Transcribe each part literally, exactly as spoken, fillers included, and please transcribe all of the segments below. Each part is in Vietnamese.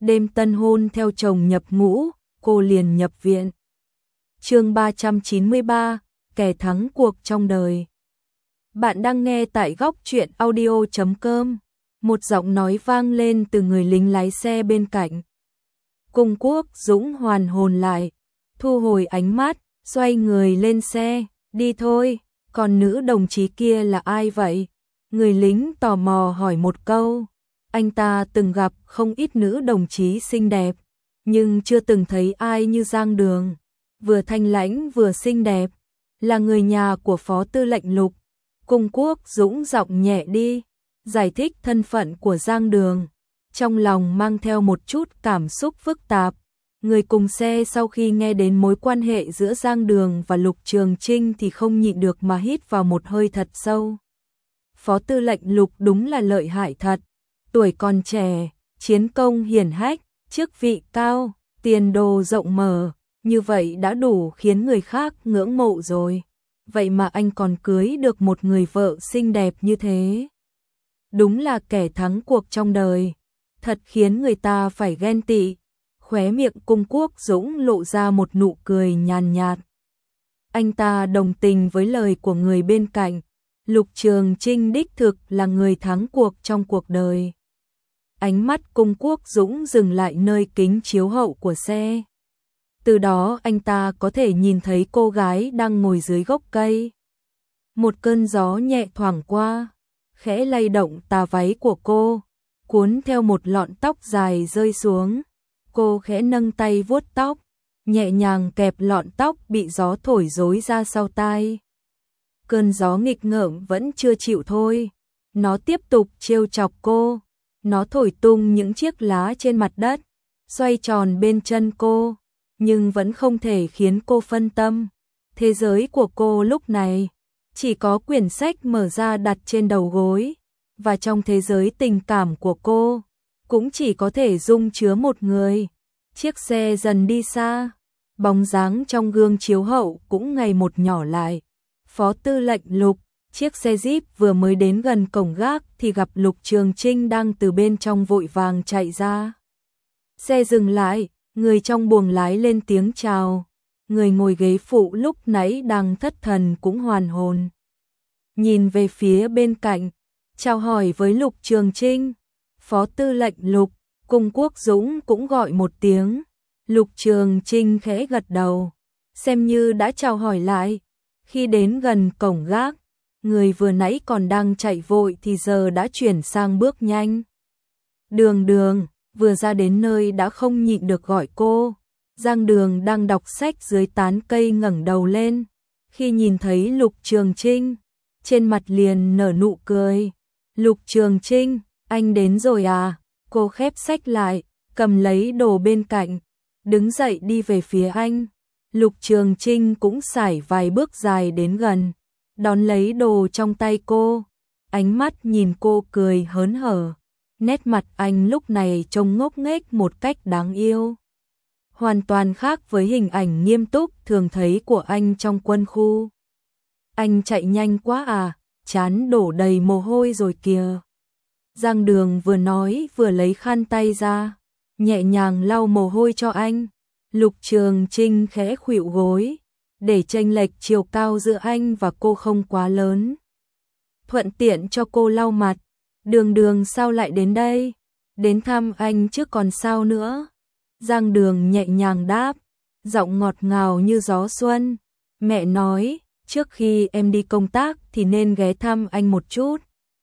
đêm tân hôn theo chồng nhập ngũ, cô liền nhập viện. Chương ba trăm chín mươi ba, kẻ thắng cuộc trong đời. Bạn đang nghe tại góc truyện audio chấm com. Một giọng nói vang lên từ người lính lái xe bên cạnh. Cung Quốc Dũng hoàn hồn lại, thu hồi ánh mắt, xoay người lên xe, đi thôi. Còn nữ đồng chí kia là ai vậy? Người lính tò mò hỏi một câu. Anh ta từng gặp không ít nữ đồng chí xinh đẹp, nhưng chưa từng thấy ai như Giang Đường, vừa thanh lãnh vừa xinh đẹp, là người nhà của Phó Tư lệnh Lục. Cung Quốc Dũng giọng nhẹ đi, giải thích thân phận của Giang Đường, trong lòng mang theo một chút cảm xúc phức tạp. Người cùng xe sau khi nghe đến mối quan hệ giữa Giang Đường và Lục Trường Trinh thì không nhịn được mà hít vào một hơi thật sâu. Phó Tư lệnh Lục đúng là lợi hại thật, tuổi còn trẻ, chiến công hiển hách, chức vị cao, tiền đồ rộng mở, như vậy đã đủ khiến người khác ngưỡng mộ rồi. Vậy mà anh còn cưới được một người vợ xinh đẹp như thế. Đúng là kẻ thắng cuộc trong đời, thật khiến người ta phải ghen tị. Khóe miệng Cung Quốc Dũng lộ ra một nụ cười nhàn nhạt. Anh ta đồng tình với lời của người bên cạnh. Lục Trường Trinh đích thực là người thắng cuộc trong cuộc đời. Ánh mắt Cung Quốc Dũng dừng lại nơi kính chiếu hậu của xe. Từ đó anh ta có thể nhìn thấy cô gái đang ngồi dưới gốc cây. Một cơn gió nhẹ thoảng qua, khẽ lay động tà váy của cô, cuốn theo một lọn tóc dài rơi xuống. Cô khẽ nâng tay vuốt tóc, nhẹ nhàng kẹp lọn tóc bị gió thổi rối ra sau tai. Cơn gió nghịch ngợm vẫn chưa chịu thôi, nó tiếp tục trêu chọc cô, nó thổi tung những chiếc lá trên mặt đất, xoay tròn bên chân cô, nhưng vẫn không thể khiến cô phân tâm. Thế giới của cô lúc này chỉ có quyển sách mở ra đặt trên đầu gối, và trong thế giới tình cảm của cô cũng chỉ có thể dung chứa một người. Chiếc xe dần đi xa, bóng dáng trong gương chiếu hậu cũng ngày một nhỏ lại. Phó Tư lệnh Lục, chiếc xe Jeep vừa mới đến gần cổng gác thì gặp Lục Trường Trinh đang từ bên trong vội vàng chạy ra. Xe dừng lại, người trong buồng lái lên tiếng chào. Người ngồi ghế phụ lúc nãy đang thất thần cũng hoàn hồn, nhìn về phía bên cạnh, chào hỏi với Lục Trường Trinh. Phó Tư lệnh Lục, Cung Quốc Dũng cũng gọi một tiếng. Lục Trường Trinh khẽ gật đầu, xem như đã chào hỏi lại. Khi đến gần cổng gác, người vừa nãy còn đang chạy vội thì giờ đã chuyển sang bước nhanh. Đường Đường, vừa ra đến nơi đã không nhịn được gọi cô. Giang Đường đang đọc sách dưới tán cây ngẩng đầu lên, khi nhìn thấy Lục Trường Trinh, trên mặt liền nở nụ cười. Lục Trường Trinh, anh đến rồi à? Cô khép sách lại, cầm lấy đồ bên cạnh, đứng dậy đi về phía anh. Lục Trường Trinh cũng sải vài bước dài đến gần, đón lấy đồ trong tay cô, ánh mắt nhìn cô cười hớn hở. Nét mặt anh lúc này trông ngốc nghếch một cách đáng yêu, hoàn toàn khác với hình ảnh nghiêm túc thường thấy của anh trong quân khu. Anh chạy nhanh quá à, trán đổ đầy mồ hôi rồi kìa. Giang Đường vừa nói vừa lấy khăn tay ra, nhẹ nhàng lau mồ hôi cho anh. Lục Trường Trinh khẽ khuỵu gối, để chênh lệch chiều cao giữa anh và cô không quá lớn, thuận tiện cho cô lau mặt. Đường Đường sao lại đến đây? Đến thăm anh chứ còn sao nữa. Giang Đường nhẹ nhàng đáp, giọng ngọt ngào như gió xuân. Mẹ nói, trước khi em đi công tác thì nên ghé thăm anh một chút.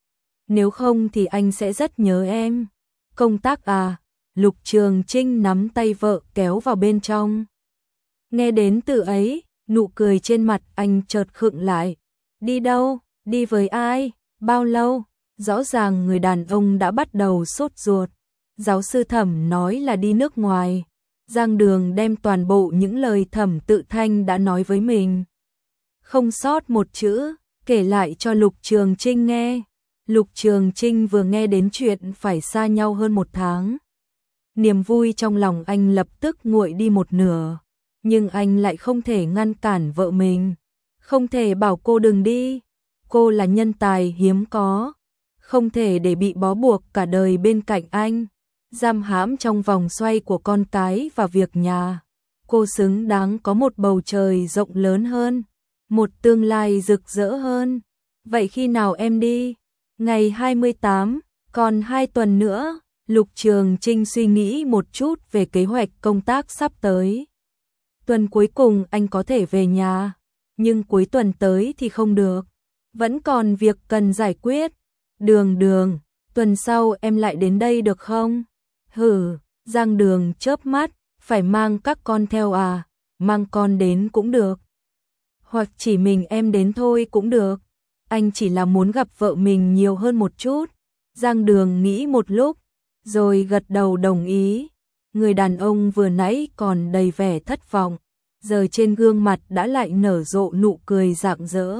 Nếu không thì anh sẽ rất nhớ em. Công tác à? Lục Trường Trinh nắm tay vợ kéo vào bên trong. Nghe đến từ ấy, nụ cười trên mặt anh chợt khựng lại. Đi đâu? Đi với ai? Bao lâu? Rõ ràng người đàn ông đã bắt đầu sốt ruột. Giáo sư Thẩm nói là đi nước ngoài. Giang Đường đem toàn bộ những lời Thẩm Tự Thanh đã nói với mình, không sót một chữ, kể lại cho Lục Trường Trinh nghe. Lục Trường Trinh vừa nghe đến chuyện phải xa nhau hơn một tháng, niềm vui trong lòng anh lập tức nguội đi một nửa. Nhưng anh lại không thể ngăn cản vợ mình, không thể bảo cô đừng đi. Cô là nhân tài hiếm có, không thể để bị bó buộc cả đời bên cạnh anh. giam hãm trong vòng xoay của con cái và việc nhà. Cô xứng đáng có một bầu trời rộng lớn hơn, một tương lai rực rỡ hơn. Vậy khi nào em đi? Ngày hai mươi tám, còn hai tuần nữa. Lục Trường Trinh suy nghĩ một chút về kế hoạch công tác sắp tới. Tuần cuối cùng anh có thể về nhà, nhưng cuối tuần tới thì không được. Vẫn còn việc cần giải quyết. Đường Đường, tuần sau em lại đến đây được không? Hử, Giang Đường chớp mắt, phải mang các con theo à? Mang con đến cũng được. Hoặc chỉ mình em đến thôi cũng được. Anh chỉ là muốn gặp vợ mình nhiều hơn một chút. Giang Đường nghĩ một lúc, rồi gật đầu đồng ý. Người đàn ông vừa nãy còn đầy vẻ thất vọng, giờ trên gương mặt đã lại nở rộ nụ cười rạng rỡ.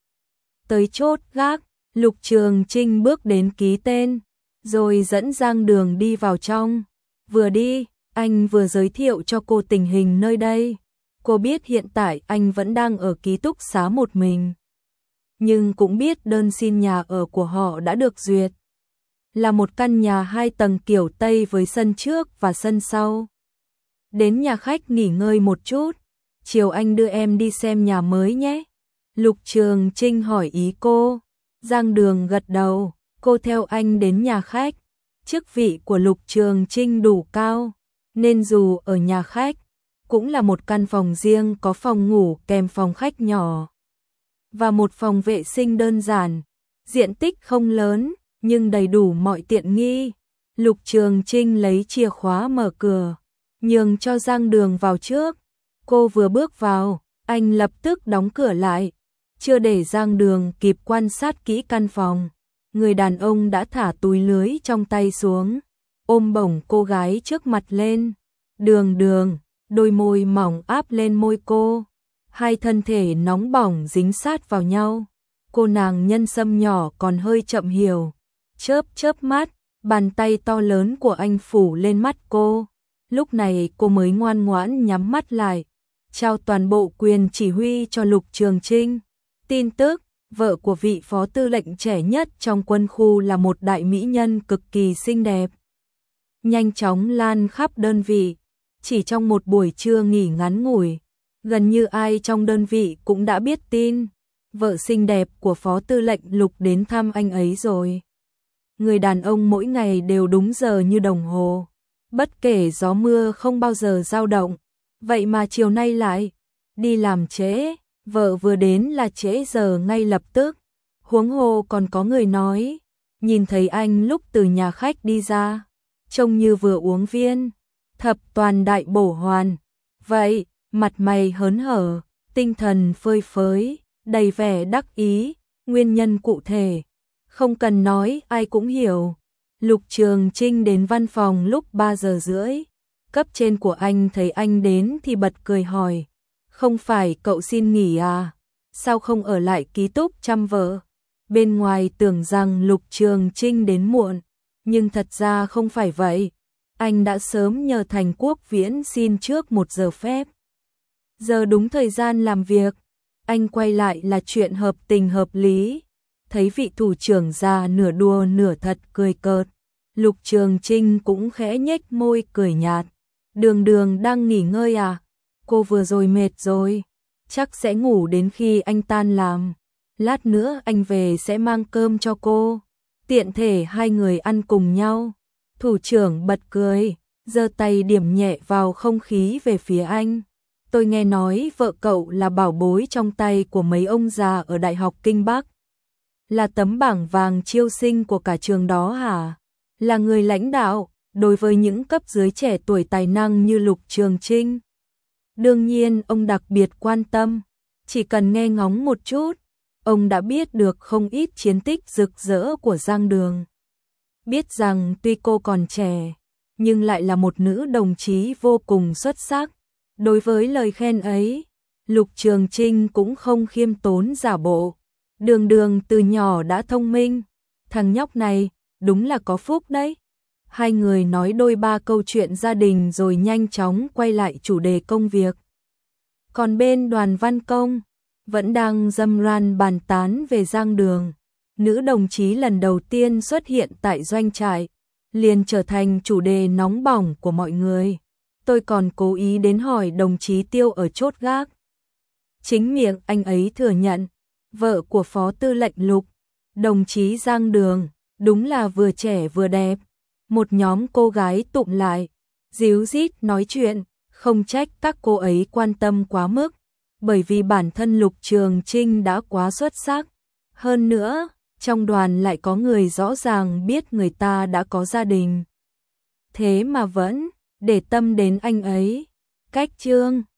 Tới chốt gác, Lục Trường Trinh bước đến ký tên, rồi dẫn Giang Đường đi vào trong. Vừa đi, anh vừa giới thiệu cho cô tình hình nơi đây. Cô biết hiện tại anh vẫn đang ở ký túc xá một mình, nhưng cũng biết đơn xin nhà ở của họ đã được duyệt. Là một căn nhà hai tầng kiểu Tây với sân trước và sân sau. Đến nhà khách nghỉ ngơi một chút, chiều anh đưa em đi xem nhà mới nhé. Lục Trường Trinh hỏi ý cô. Giang Đường gật đầu, cô theo anh đến nhà khách. Chức vị của Lục Trường Trinh đủ cao, nên dù ở nhà khách, cũng là một căn phòng riêng có phòng ngủ kèm phòng khách nhỏ và một phòng vệ sinh đơn giản. Diện tích không lớn, nhưng đầy đủ mọi tiện nghi. Lục Trường Trinh lấy chìa khóa mở cửa, nhường cho Giang Đường vào trước. Cô vừa bước vào, anh lập tức đóng cửa lại. Chưa để Giang Đường kịp quan sát kỹ căn phòng, người đàn ông đã thả túi lưới trong tay xuống, ôm bổng cô gái trước mặt lên. Đường Đường, đôi môi mỏng áp lên môi cô. Hai thân thể nóng bỏng dính sát vào nhau. Cô nàng nhân sâm nhỏ còn hơi chậm hiểu. Chớp chớp mắt, bàn tay to lớn của anh phủ lên mắt cô. Lúc này cô mới ngoan ngoãn nhắm mắt lại, trao toàn bộ quyền chỉ huy cho Lục Trường Trinh. Tin tức, vợ của vị phó tư lệnh trẻ nhất trong quân khu là một đại mỹ nhân cực kỳ xinh đẹp. Nhanh chóng lan khắp đơn vị, chỉ trong một buổi trưa nghỉ ngắn ngủi, gần như ai trong đơn vị cũng đã biết tin. Vợ xinh đẹp của phó tư lệnh Lục đến thăm anh ấy rồi. Người đàn ông mỗi ngày đều đúng giờ như đồng hồ, bất kể gió mưa không bao giờ dao động. Vậy mà chiều nay lại đi làm trễ, vợ vừa đến là trễ giờ ngay lập tức. Huống hồ còn có người nói, nhìn thấy anh lúc từ nhà khách đi ra, trông như vừa uống viên thập toàn đại bổ hoàn. Vậy, mặt mày hớn hở, tinh thần phơi phới, đầy vẻ đắc ý. Nguyên nhân cụ thể không cần nói ai cũng hiểu. Lục Trường Trinh đến văn phòng lúc ba giờ rưỡi. Cấp trên của anh thấy anh đến thì bật cười hỏi, không phải cậu xin nghỉ à? Sao không ở lại ký túc chăm vợ? Bên ngoài tưởng rằng Lục Trường Trinh đến muộn, nhưng thật ra không phải vậy. Anh đã sớm nhờ Thành Quốc Viễn xin trước một giờ phép. Giờ đúng thời gian làm việc, anh quay lại là chuyện hợp tình hợp lý. Thấy vị thủ trưởng già nửa đùa nửa thật cười cợt, Lục Trường Trinh cũng khẽ nhếch môi cười nhạt. Đường Đường đang nghỉ ngơi à? Cô vừa rồi mệt rồi, chắc sẽ ngủ đến khi anh tan làm. Lát nữa anh về sẽ mang cơm cho cô, tiện thể hai người ăn cùng nhau. Thủ trưởng bật cười, giơ tay điểm nhẹ vào không khí về phía anh. Tôi nghe nói vợ cậu là bảo bối trong tay của mấy ông già ở Đại học Kinh Bắc. Là tấm bảng vàng chiêu sinh của cả trường đó hả? Là người lãnh đạo đối với những cấp dưới trẻ tuổi tài năng như Lục Trường Trinh. Đương nhiên ông đặc biệt quan tâm, chỉ cần nghe ngóng một chút, ông đã biết được không ít chiến tích rực rỡ của Giang Đường. Biết rằng tuy cô còn trẻ, nhưng lại là một nữ đồng chí vô cùng xuất sắc. Đối với lời khen ấy, Lục Trường Trinh cũng không khiêm tốn giả bộ. Đường Đường từ nhỏ đã thông minh, thằng nhóc này đúng là có phúc đấy. Hai người nói đôi ba câu chuyện gia đình rồi nhanh chóng quay lại chủ đề công việc. Còn bên Đoàn Văn Công vẫn đang râm ran bàn tán về Giang Đường. Nữ đồng chí lần đầu tiên xuất hiện tại doanh trại, liền trở thành chủ đề nóng bỏng của mọi người. Tôi còn cố ý đến hỏi đồng chí Tiêu ở chốt gác. Chính miệng anh ấy thừa nhận, vợ của Phó Tư lệnh Lục, đồng chí Giang Đường, đúng là vừa trẻ vừa đẹp. Một nhóm cô gái tụm lại, díu dít nói chuyện, không trách các cô ấy quan tâm quá mức, bởi vì bản thân Lục Trường Trinh đã quá xuất sắc. Hơn nữa, trong đoàn lại có người rõ ràng biết người ta đã có gia đình. Thế mà vẫn để tâm đến anh ấy. Cách chương